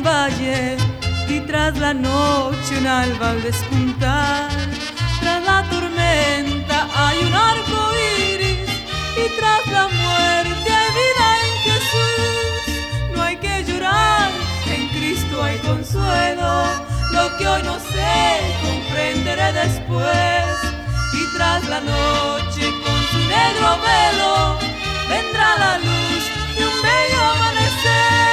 valle y tras la noche un alba al despuntar. Tras la tormenta hay un arco iris y tras la muerte hay vida en Jesús. No hay que llorar, en Cristo hay consuelo. Lo que hoy no sé, comprenderé después. Y tras la noche con su negro velo vendrá la luz de un bello amanecer.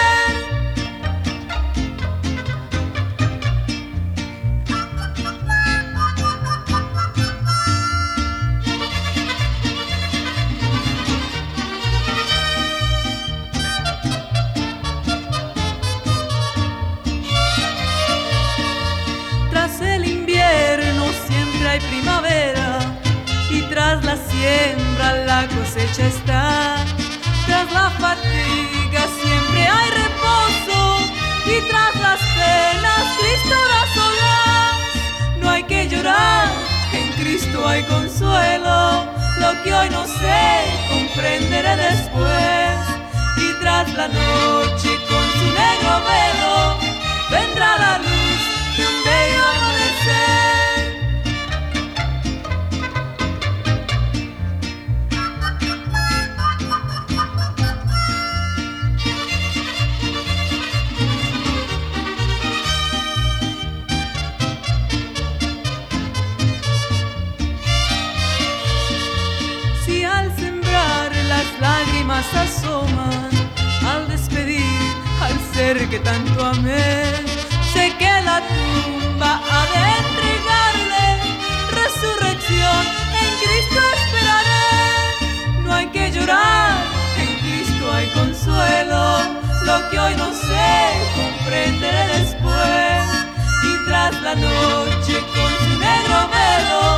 Tras el invierno siempre hay primavera y tras la siembra la cosecha está. Tras la fatiga siempre hay reposo y tras las penas Cristo da solaz. No hay que llorar, en Cristo hay consuelo. Lo que hoy no sé, comprenderé después. Y tras la noche con su negro velo vendrá la luz de un bello amanecer. Si al sembrar las lágrimas asoman, al despedir al ser que tanto amé, sé que la tumba ha de entregarle resurrección, en Cristo esperaré. No hay que llorar, en Cristo hay consuelo. Lo que hoy no sé, comprenderé después. Y tras la noche con su negro velo